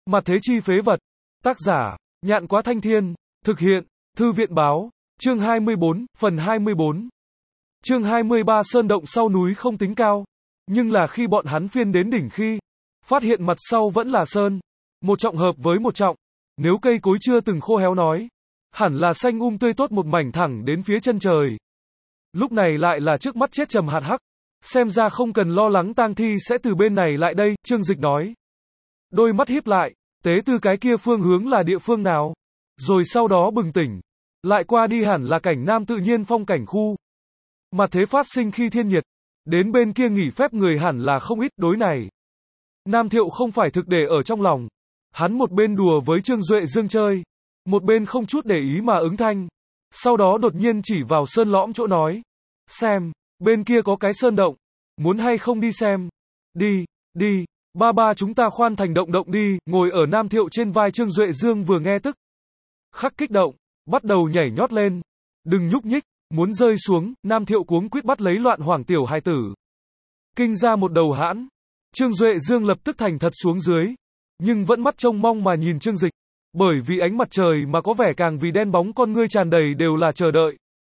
Mặt thế chi phế vật. Tác giả, Nhạn Quá Thanh Thiên. Thực hiện, Thư viện báo. Chương 24, phần 24. Chương 23 sơn động sau núi không tính cao. Nhưng là khi bọn hắn phiên đến đỉnh khi, phát hiện mặt sau vẫn là sơn. Một trọng hợp với một trọng. Nếu cây cối chưa từng khô héo nói, hẳn là xanh tươi tốt một mảnh thẳng đến phía chân trời. Lúc này lại là trước mắt chết trầm hạt hắc. Xem ra không cần lo lắng tang thi sẽ từ bên này lại đây, Trương Dịch nói. Đôi mắt híp lại, tế từ cái kia phương hướng là địa phương nào? Rồi sau đó bừng tỉnh. Lại qua đi hẳn là cảnh nam tự nhiên phong cảnh khu. Mà thế phát sinh khi thiên nhiệt. Đến bên kia nghỉ phép người hẳn là không ít đối này. Nam Thiệu không phải thực để ở trong lòng. Hắn một bên đùa với Trương Duệ Dương chơi. Một bên không chút để ý mà ứng thanh. Sau đó đột nhiên chỉ vào sơn lõm chỗ nói. Xem, bên kia có cái sơn động. Muốn hay không đi xem? Đi, đi. Ba chúng ta khoan thành động động đi. Ngồi ở Nam Thiệu trên vai Trương Duệ Dương vừa nghe tức khắc kích động, bắt đầu nhảy nhót lên. Đừng nhúc nhích, muốn rơi xuống. Nam Thiệu cuống quýt bắt lấy loạn hoảng tiểu hài tử. Kinh ra một đầu hãn. Trương Duệ Dương lập tức thành thật xuống dưới. Nhưng vẫn mắt trông mong mà nhìn Trương Dịch. Bởi vì ánh mặt trời mà có vẻ càng vì đen bóng con ngươi tràn đầy đều là chờ đợi.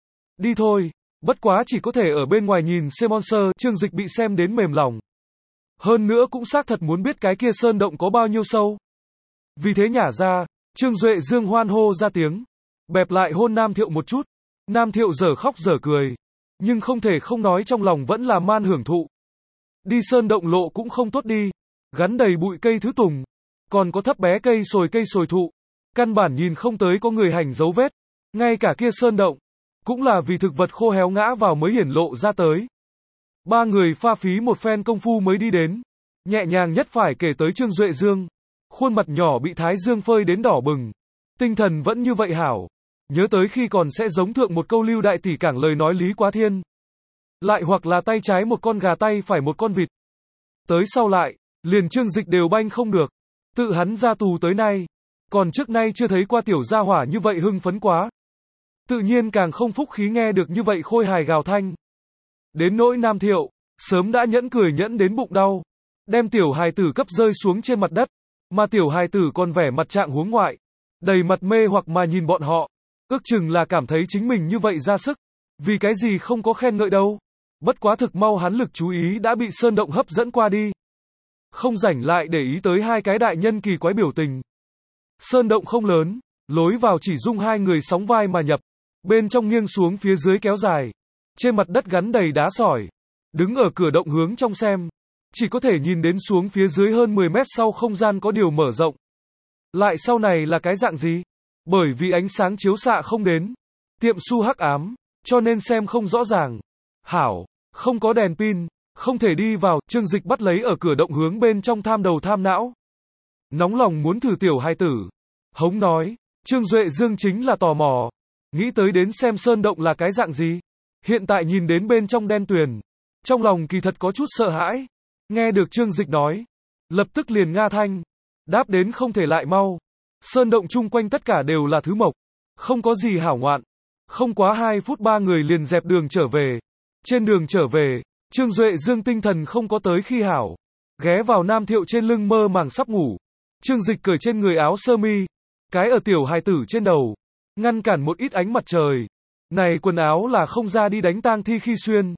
Đi thôi. Bất quá chỉ có thể ở bên ngoài nhìn xem monster. Trương Dịch bị xem đến mềm lòng. Hơn nữa cũng xác thật muốn biết cái kia sơn động có bao nhiêu sâu. Vì thế nhả ra, Trương Duệ Dương hoan hô ra tiếng. Bẹp lại hôn Nam Thiệu một chút. Nam Thiệu dở khóc dở cười. Nhưng không thể không nói trong lòng vẫn là man hưởng thụ. Đi sơn động lộ cũng không tốt đi. Gắn đầy bụi cây thứ tùng. Còn có thấp bé cây sồi thụ. Căn bản nhìn không tới có người hành dấu vết. Ngay cả kia sơn động. Cũng là vì thực vật khô héo ngã vào mới hiển lộ ra tới. Ba người pha phí một phen công phu mới đi đến. Nhẹ nhàng nhất phải kể tới Trương Duệ Dương. Khuôn mặt nhỏ bị thái dương phơi đến đỏ bừng. Tinh thần vẫn như vậy hảo. Nhớ tới khi còn sẽ giống thượng một câu Lưu Đại Tỷ cảng lời nói Lý Quá Thiên. Lại hoặc là tay trái một con gà tay phải một con vịt. Tới sau lại, liền Trương Dịch đều banh không được. Tự hắn ra tù tới nay. Còn trước nay chưa thấy qua tiểu gia hỏa như vậy hưng phấn quá. Tự nhiên càng không phúc khí nghe được như vậy khôi hài gào thanh. Đến nỗi Nam Thiệu, sớm đã nhẫn cười nhẫn đến bụng đau. Đem tiểu hài tử cấp rơi xuống trên mặt đất. Mà tiểu hài tử còn vẻ mặt trạng huống ngoại. Đầy mặt mê hoặc mà nhìn bọn họ. Ước chừng là cảm thấy chính mình như vậy ra sức. Vì cái gì không có khen ngợi đâu. Bất quá thực mau hắn lực chú ý đã bị sơn động hấp dẫn qua đi. Không rảnh lại để ý tới hai cái đại nhân kỳ quái biểu tình. Sơn động không lớn. Lối vào chỉ dung hai người sóng vai mà nhập. Bên trong nghiêng xuống phía dưới kéo dài. Trên mặt đất gắn đầy đá sỏi. Đứng ở cửa động hướng trong xem. Chỉ có thể nhìn đến xuống phía dưới hơn 10 mét sau không gian có điều mở rộng. Lại sau này là cái dạng gì? Bởi vì ánh sáng chiếu xạ không đến. Tiệm su hắc ám. Cho nên xem không rõ ràng. Hảo. Không có đèn pin. Không thể đi vào. Trương Dịch bắt lấy ở cửa động hướng bên trong tham đầu tham não. Nóng lòng muốn thử tiểu hai tử. Hống nói. Trương Duệ Dương chính là tò mò. Nghĩ tới đến xem sơn động là cái dạng gì. Hiện tại nhìn đến bên trong đen tuyền. Trong lòng kỳ thật có chút sợ hãi. Nghe được Trương Dịch nói. Lập tức liền nga thanh. Đáp đến không thể lại mau. Sơn động chung quanh tất cả đều là thứ mộc. Không có gì hảo ngoạn. Không quá 2 phút ba người liền dẹp đường trở về. Trên đường trở về, Trương Duệ Dương tinh thần không có tới khi hảo. Ghé vào Nam Thiệu trên lưng mơ màng sắp ngủ. Trương Dịch cởi trên người áo sơ mi. Cái ở tiểu hài tử trên đầu. Ngăn cản một ít ánh mặt trời. Này quần áo là không ra đi đánh tang thi khi xuyên.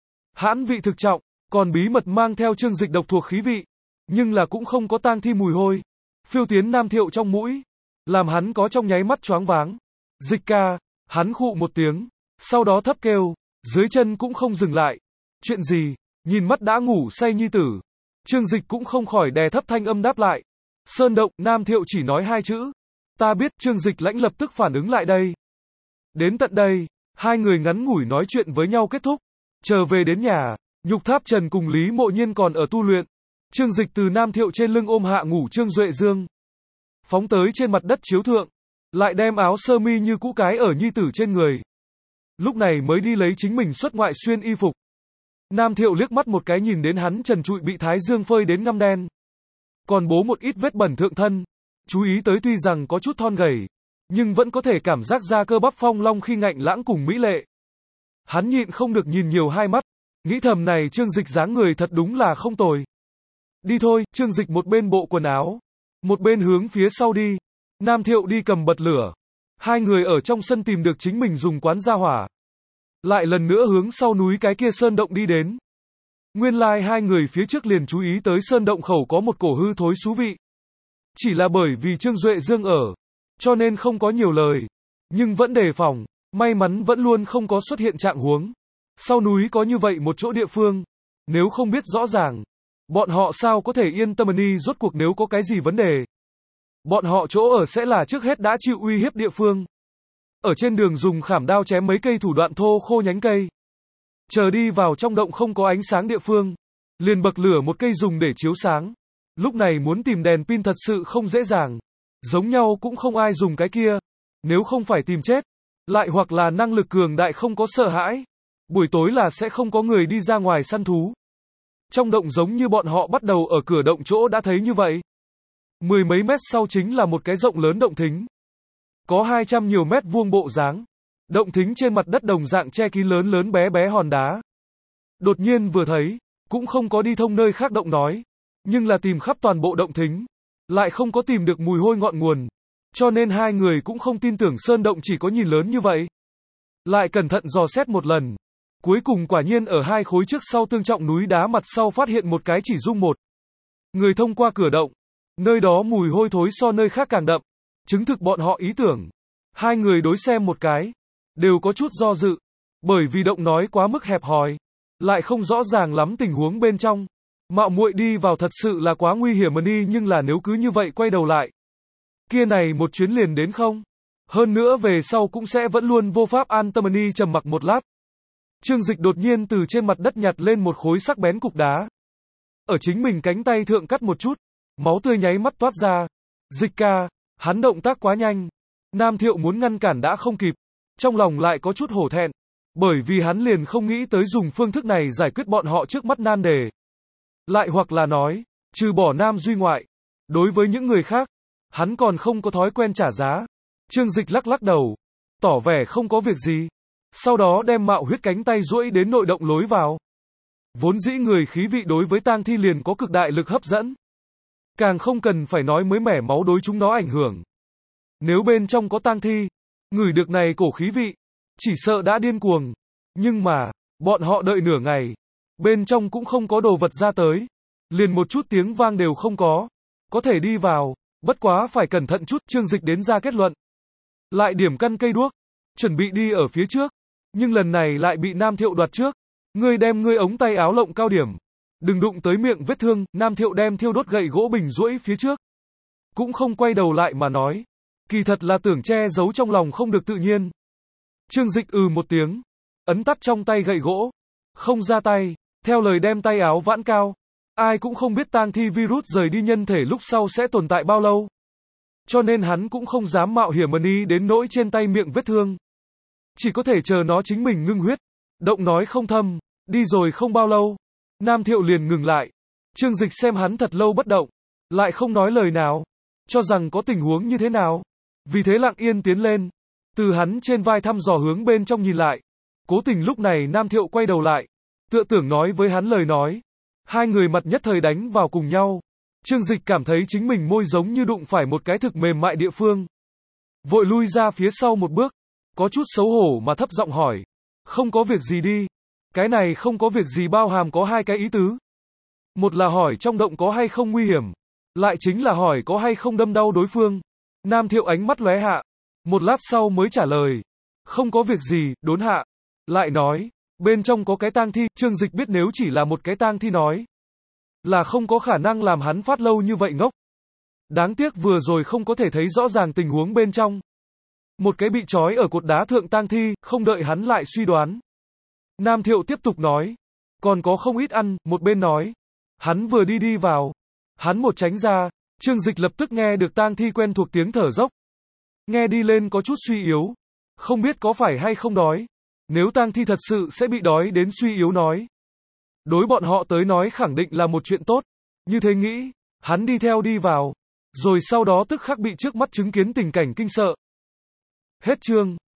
Hãn vị thực trọng. Còn bí mật mang theo Trương Dịch độc thuộc khí vị. Nhưng là cũng không có tang thi mùi hôi. Phiêu tiến Nam Thiệu trong mũi. Làm hắn có trong nháy mắt choáng váng. Dịch ca. Hắn khụ một tiếng. Sau đó thấp kêu. Dưới chân cũng không dừng lại. Chuyện gì? Nhìn mắt đã ngủ say nhi tử. Trương Dịch cũng không khỏi đè thấp thanh âm đáp lại. Sơn động. Nam Thiệu chỉ nói 2 chữ. Ta biết. Trương Dịch lãnh lập tức phản ứng lại đây. Đến tận đây. Hai người ngắn ngủi nói chuyện với nhau kết thúc. Trở về đến nhà. Nhục Tháp Trần cùng Lý Mộ Nhiên còn ở tu luyện. Trương Dịch từ Nam Thiệu trên lưng ôm hạ ngủ Trương Duệ Dương. Phóng tới trên mặt đất chiếu thượng. Lại đem áo sơ mi như cũ cái ở nhi tử trên người. Lúc này mới đi lấy chính mình xuất ngoại xuyên y phục. Nam Thiệu liếc mắt một cái nhìn đến hắn trần trụi bị thái dương phơi đến ngăm đen. Còn bố một ít vết bẩn thượng thân. Chú ý tới tuy rằng có chút thon gầy. Nhưng vẫn có thể cảm giác ra cơ bắp phong long khi ngạnh lãng cùng mỹ lệ. Hắn nhịn không được nhìn nhiều 2 mắt. Nghĩ thầm này Trương Dịch dáng người thật đúng là không tồi. Đi thôi, Trương Dịch một bên bộ quần áo. một bên hướng phía sau đi. Nam Thiệu đi cầm bật lửa. Hai người ở trong sân tìm được chính mình dùng quán ra hỏa. Lại lần nữa hướng sau núi cái kia sơn động đi đến. Nguyên lai hai người phía trước liền chú ý tới sơn động khẩu có một cổ hư thối xú vị. Chỉ là bởi vì Trương Duệ Dương ở, cho nên không có nhiều lời. Nhưng vẫn đề phòng, may mắn vẫn luôn không có xuất hiện trạng huống. Sau núi có như vậy một chỗ địa phương, nếu không biết rõ ràng, bọn họ sao có thể yên tâm đi rốt cuộc nếu có cái gì vấn đề. Bọn họ chỗ ở sẽ là trước hết đã chịu uy hiếp địa phương. Ở trên đường dùng khảm đao chém mấy cây thủ đoạn thô khô nhánh cây. Chờ đi vào trong động không có ánh sáng địa phương, liền bậc lửa một cây dùng để chiếu sáng. Lúc này muốn tìm đèn pin thật sự không dễ dàng. Giống nhau cũng không ai dùng cái kia. Nếu không phải tìm chết, lại hoặc là năng lực cường đại không có sợ hãi. Buổi tối là sẽ không có người đi ra ngoài săn thú. Trong động giống như bọn họ bắt đầu ở cửa động chỗ đã thấy như vậy. 10 mấy mét sau chính là một cái rộng lớn động thính. Có 200 nhiều mét vuông bộ dáng. Động thính trên mặt đất đồng dạng che kín lớn lớn bé bé hòn đá. Đột nhiên vừa thấy, cũng không có đi thông nơi khác động nói. Nhưng là tìm khắp toàn bộ động thính. Lại không có tìm được mùi hôi ngọn nguồn. Cho nên hai người cũng không tin tưởng sơn động chỉ có nhìn lớn như vậy. Lại cẩn thận dò xét một lần. Cuối cùng quả nhiên ở hai khối trước sau tương trọng núi đá mặt sau phát hiện một cái chỉ dung một người thông qua cửa động. Nơi đó mùi hôi thối so nơi khác càng đậm. Chứng thực bọn họ ý tưởng. Hai người đối xem một cái. Đều có chút do dự. Bởi vì động nói quá mức hẹp hòi. Lại không rõ ràng lắm tình huống bên trong. Mạo muội đi vào thật sự là quá nguy hiểm mà đi nhưng là nếu cứ như vậy quay đầu lại. Kia này một chuyến liền đến không? Hơn nữa về sau cũng sẽ vẫn luôn vô pháp an tâm đi trầm mặc một lát. Trương Dịch đột nhiên từ trên mặt đất nhặt lên một khối sắc bén cục đá. Ở chính mình cánh tay thượng cắt một chút. Máu tươi nháy mắt toát ra. Dịch ca, hắn động tác quá nhanh. Nam Thiệu muốn ngăn cản đã không kịp. Trong lòng lại có chút hổ thẹn. Bởi vì hắn liền không nghĩ tới dùng phương thức này giải quyết bọn họ trước mắt nan đề. Lại hoặc là nói, trừ bỏ Nam Duy ngoại. Đối với những người khác, hắn còn không có thói quen trả giá. Trương Dịch lắc lắc đầu. Tỏ vẻ không có việc gì. Sau đó đem mạo huyết cánh tay duỗi đến nội động lối vào. Vốn dĩ người khí vị đối với tang thi liền có cực đại lực hấp dẫn. Càng không cần phải nói mới mẻ máu đối chúng nó ảnh hưởng. Nếu bên trong có tang thi, ngửi được này cổ khí vị, chỉ sợ đã điên cuồng. Nhưng mà, bọn họ đợi nửa ngày, bên trong cũng không có đồ vật ra tới. Liền một chút tiếng vang đều không có. Có thể đi vào, bất quá phải cẩn thận chút. Trương Dịch đến ra kết luận. Lại điểm căn cây đuốc, chuẩn bị đi ở phía trước. Nhưng lần này lại bị Nam Thiệu đoạt trước. Ngươi đem ngươi ống tay áo lộng cao điểm. Đừng đụng tới miệng vết thương. Nam Thiệu đem thiêu đốt gậy gỗ bình duỗi phía trước. Cũng không quay đầu lại mà nói. Kỳ thật là tưởng che giấu trong lòng không được tự nhiên. Trương Dịch một tiếng. Ấn tắt trong tay gậy gỗ. Không ra tay. Theo lời đem tay áo vãn cao. Ai cũng không biết tang thi virus rời đi nhân thể lúc sau sẽ tồn tại bao lâu. Cho nên hắn cũng không dám mạo hiểm mà đi đến nỗi trên tay miệng vết thương. Chỉ có thể chờ nó chính mình ngưng huyết. Động nói không thâm. Đi rồi không bao lâu. Nam Thiệu liền ngừng lại. Trương Dịch xem hắn thật lâu bất động. Lại không nói lời nào. Cho rằng có tình huống như thế nào. Vì thế lặng yên tiến lên. Từ hắn trên vai thăm dò hướng bên trong nhìn lại. Cố tình lúc này Nam Thiệu quay đầu lại. Tựa tưởng nói với hắn lời nói. Hai người mặt nhất thời đánh vào cùng nhau. Trương Dịch cảm thấy chính mình môi giống như đụng phải một cái thực mềm mại địa phương. Vội lui ra phía sau một bước. Có chút xấu hổ mà thấp giọng hỏi. Không có việc gì đi. Cái này không có việc gì bao hàm có hai cái ý tứ. Một là hỏi trong động có hay không nguy hiểm. Lại chính là hỏi có hay không đâm đau đối phương. Nam Thiệu ánh mắt lóe hạ. Một lát sau mới trả lời. Không có việc gì, đốn hạ. Lại nói. Bên trong có cái tang thi. Trương Dịch biết nếu chỉ là một cái tang thi nói. Là không có khả năng làm hắn phát lâu như vậy ngốc. Đáng tiếc vừa rồi không có thể thấy rõ ràng tình huống bên trong. Một cái bị trói ở cột đá thượng tang thi, không đợi hắn lại suy đoán. Nam Thiệu tiếp tục nói. Còn có không ít ăn, một bên nói. Hắn vừa đi vào. Hắn một tránh ra. Trương Dịch lập tức nghe được tang thi quen thuộc tiếng thở dốc. Nghe đi lên có chút suy yếu. Không biết có phải hay không đói. Nếu tang thi thật sự sẽ bị đói đến suy yếu nói. Đối bọn họ tới nói khẳng định là một chuyện tốt. Như thế nghĩ, hắn đi theo đi vào. Rồi sau đó tức khắc bị trước mắt chứng kiến tình cảnh kinh sợ. Hết chương.